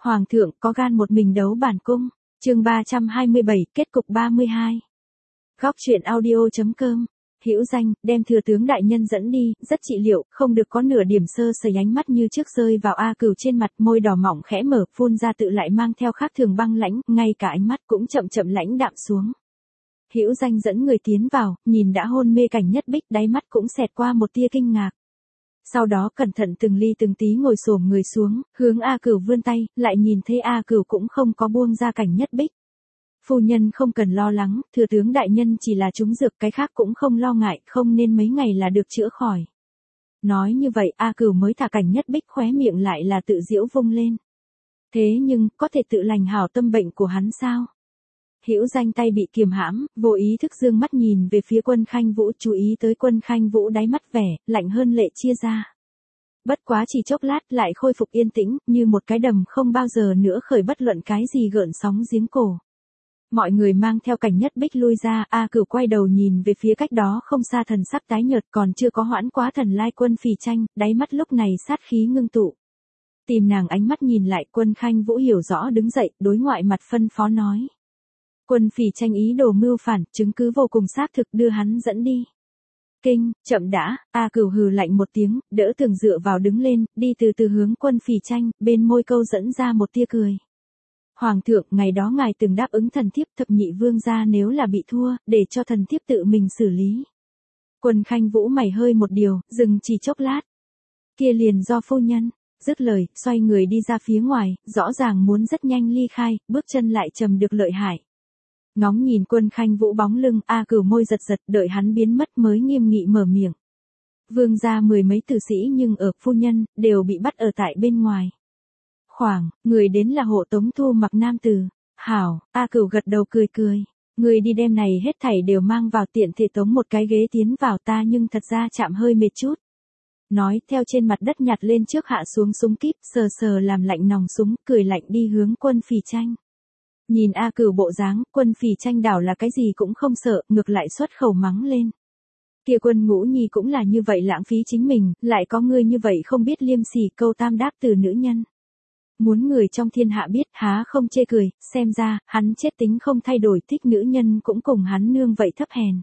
Hoàng thượng có gan một mình đấu bản cung. Chương 327, kết cục 32. Góc truyện audio.com. Hữu Danh, đem thừa tướng đại nhân dẫn đi, rất trị liệu, không được có nửa điểm sơ sẩy, ánh mắt như trước rơi vào A Cửu trên mặt, môi đỏ mỏng khẽ mở, phun ra tự lại mang theo khác thường băng lãnh, ngay cả ánh mắt cũng chậm chậm lãnh đạm xuống. Hữu Danh dẫn người tiến vào, nhìn đã hôn mê Cảnh Nhất Bích, đáy mắt cũng xẹt qua một tia kinh ngạc. Sau đó cẩn thận từng ly từng tí ngồi xổm người xuống, hướng A Cửu vươn tay, lại nhìn thấy A Cửu cũng không có buông ra Cảnh Nhất Bích. Phu nhân không cần lo lắng, thừa tướng đại nhân chỉ là trúng dược, cái khác cũng không lo ngại, không nên mấy ngày là được chữa khỏi. Nói như vậy A Cửu mới thả Cảnh Nhất Bích, khóe miệng lại là tự giễu vung lên. Thế nhưng, có thể tự lành hảo tâm bệnh của hắn sao? Hữu Danh tay bị kiềm hãm, vô ý thức dương mắt nhìn về phía Quân Khanh Vũ, chú ý tới Quân Khanh Vũ đáy mắt vẻ lạnh hơn lệ chia ra. Bất quá chỉ chốc lát lại khôi phục yên tĩnh, như một cái đầm không bao giờ nữa khởi bất luận cái gì gợn sóng giếng cổ. Mọi người mang theo Cảnh Nhất Bích lui ra, A Cửu quay đầu nhìn về phía cách đó không xa, thần sắc tái nhợt, còn chưa có hoãn quá thần lai Quân Phì Tranh, đáy mắt lúc này sát khí ngưng tụ. Tìm nàng ánh mắt nhìn lại, Quân Khanh Vũ hiểu rõ đứng dậy, đối ngoại mặt phân phó nói. Quân Phì Tranh ý đồ mưu phản, chứng cứ vô cùng xác thực, đưa hắn dẫn đi. Kinh, chậm đã, A Cửu hừ lạnh một tiếng, đỡ tường dựa vào đứng lên, đi từ từ hướng Quân Phì Tranh, bên môi câu dẫn ra một tia cười. Hoàng thượng, ngày đó ngài từng đáp ứng thần thiếp, thập nhị vương gia nếu là bị thua, để cho thần thiếp tự mình xử lý. Quân Khanh Vũ mày hơi một điều, dừng chỉ chốc lát. Kia liền do phu nhân. Dứt lời, xoay người đi ra phía ngoài, rõ ràng muốn rất nhanh ly khai, bước chân lại trầm được lợi hại. Ngóng nhìn Quân Khanh Vũ bóng lưng, A Cửu môi giật giật, đợi hắn biến mất mới nghiêm nghị mở miệng. Vương gia mười mấy tử sĩ nhưng ở phu nhân, đều bị bắt ở tại bên ngoài. Người đến là hộ tống Thu Mặc nam tử. Hảo, A Cửu gật đầu cười cười. Người đi đem này hết thảy đều mang vào, tiện thể tống một cái ghế tiến vào, ta nhưng thật ra chạm hơi mệt chút. Nói, theo trên mặt đất nhặt lên trước hạ xuống súng kíp, sờ sờ làm lạnh nòng súng, cười lạnh đi hướng Quân Phì Tranh. Nhìn A Cửu bộ dáng, Quân Phì Tranh đảo là cái gì cũng không sợ, ngược lại xuất khẩu mắng lên. Kia Quân Ngũ Nhi cũng là như vậy, lãng phí chính mình, lại có ngươi như vậy không biết liêm sỉ, câu tam đáp từ nữ nhân. Muốn người trong thiên hạ biết, há không chê cười, xem ra, hắn chết tính không thay đổi, thích nữ nhân cũng cùng hắn nương vậy thấp hèn.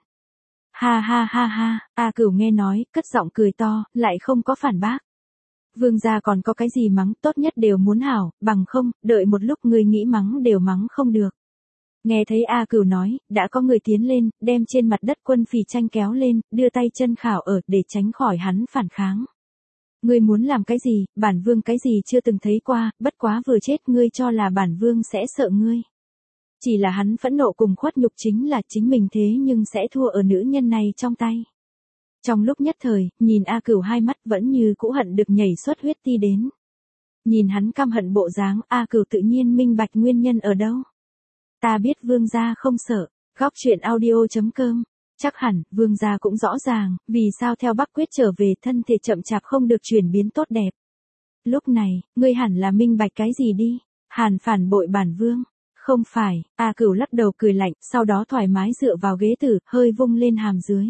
Ha ha ha ha, A Cửu nghe nói, cất giọng cười to, lại không có phản bác. Vương gia còn có cái gì mắng, tốt nhất đều muốn hảo, bằng không, đợi một lúc người nghĩ mắng đều mắng không được. Nghe thấy A Cửu nói, đã có người tiến lên, đem trên mặt đất Quân Phì Tranh kéo lên, đưa tay chân khảo ở, để tránh khỏi hắn phản kháng. Ngươi muốn làm cái gì, bản vương cái gì chưa từng thấy qua, bất quá vừa chết ngươi cho là bản vương sẽ sợ ngươi. Chỉ là hắn phẫn nộ cùng khuất nhục chính là chính mình, thế nhưng sẽ thua ở nữ nhân này trong tay. Trong lúc nhất thời, nhìn A Cửu hai mắt vẫn như cũ hận được nhảy xuất huyết ti đến. Nhìn hắn căm hận bộ dáng, A Cửu tự nhiên minh bạch nguyên nhân ở đâu. Ta biết vương gia không sợ. Góc truyện audio.com. Chắc hẳn, vương gia cũng rõ ràng, vì sao theo Bắc Quyết trở về, thân thể chậm chạp không được chuyển biến tốt đẹp. Lúc này, ngươi hẳn là minh bạch cái gì đi. Hàn phản bội bản vương. Không phải, A Cửu lắc đầu cười lạnh, sau đó thoải mái dựa vào ghế tử, hơi vung lên hàm dưới.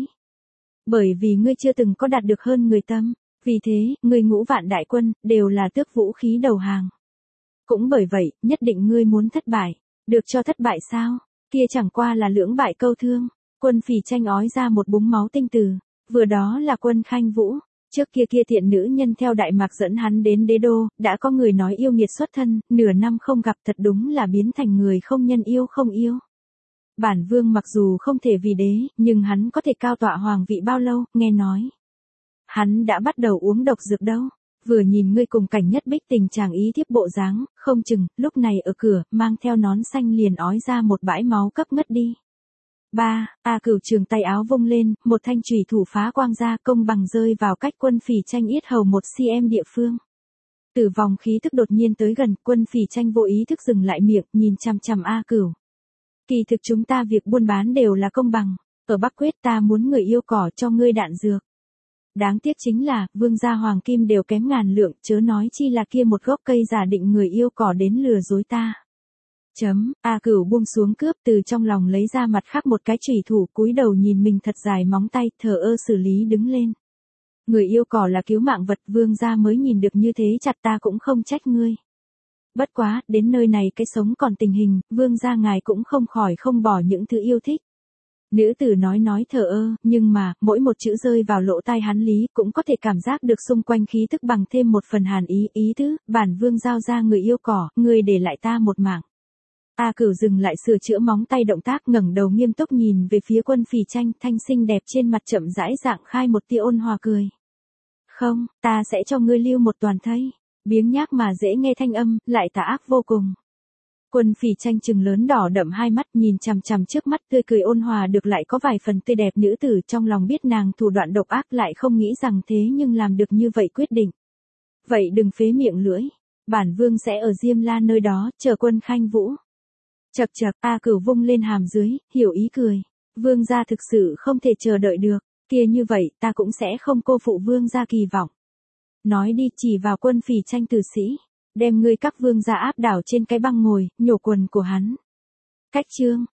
Bởi vì ngươi chưa từng có đạt được hơn người tâm, vì thế, ngươi ngũ vạn đại quân, đều là tước vũ khí đầu hàng. Cũng bởi vậy, nhất định ngươi muốn thất bại. Được cho thất bại sao? Kia chẳng qua là lưỡng bại câu thương. Quân Phì Tranh ói ra một búng máu tinh từ. Vừa đó là Quân Khanh Vũ. Trước kia thiện nữ nhân theo Đại Mạc dẫn hắn đến đế đô, đã có người nói yêu nghiệt xuất thân, nửa năm không gặp, thật đúng là biến thành người không nhân yêu không yêu. Bản vương mặc dù không thể vì đế, nhưng hắn có thể cao tọa hoàng vị bao lâu, nghe nói. Hắn đã bắt đầu uống độc dược đâu. Vừa nhìn ngươi cùng Cảnh Nhất Bích tình trạng ý thiếp bộ dáng, không chừng, lúc này ở cửa, mang theo nón xanh liền ói ra một bãi máu cấp ngất đi. A Cửu trường tay áo vung lên, một thanh chùy thủ phá quang ra, công bằng rơi vào cách Quân Phì Tranh yết hầu 1 cm địa phương. Từ vòng khí thức đột nhiên tới gần, Quân Phì Tranh vô ý thức dừng lại miệng, nhìn chằm chằm A Cửu. Kỳ thực chúng ta việc buôn bán đều là công bằng, ở Bắc Quyết ta muốn người yêu cỏ cho ngươi đạn dược. Đáng tiếc chính là, vương gia hoàng kim đều kém ngàn lượng, chớ nói chi là kia một gốc cây giả định người yêu cỏ đến lừa dối ta. A Cửu buông xuống cướp, từ trong lòng lấy ra mặt khác một cái chủy thủ, cúi đầu nhìn mình thật dài móng tay, thờ ơ xử lý đứng lên. Người yêu cỏ là cứu mạng vật, vương gia mới nhìn được như thế chặt, ta cũng không trách ngươi. Bất quá, đến nơi này cái sống còn tình hình, vương gia ngài cũng không khỏi không bỏ những thứ yêu thích. Nữ tử nói thờ ơ, nhưng mà, mỗi một chữ rơi vào lỗ tai hắn lý, cũng có thể cảm giác được xung quanh khí tức bằng thêm một phần hàn ý tứ, bản vương giao ra người yêu cỏ, người để lại ta một mạng. A Cửu dừng lại sửa chữa móng tay động tác, ngẩng đầu nghiêm túc nhìn về phía Quân Phỉ Tranh, thanh xinh đẹp trên mặt chậm rãi dạng khai một tia ôn hòa cười. Không, ta sẽ cho ngươi lưu một toàn thây. Biếng nhác mà dễ nghe thanh âm, lại tà ác vô cùng. Quân Phỉ Tranh trừng lớn đỏ đậm hai mắt, nhìn chằm chằm trước mắt tươi cười ôn hòa được lại có vài phần tươi đẹp nữ tử, trong lòng biết nàng thủ đoạn độc ác, lại không nghĩ rằng thế nhưng làm được như vậy quyết định. Vậy đừng phế miệng lưỡi, bản vương sẽ ở Diêm La nơi đó, chờ Quân Khanh Vũ. Chậc chậc, A Cửu vung lên hàm dưới, hiểu ý cười. Vương gia thực sự không thể chờ đợi được, kia như vậy ta cũng sẽ không cô phụ vương gia kỳ vọng. Nói đi, chỉ vào Quân Phỉ Tranh tử sĩ, đem ngươi các vương gia áp đảo trên cái băng ngồi, nhổ quần của hắn. Cách chương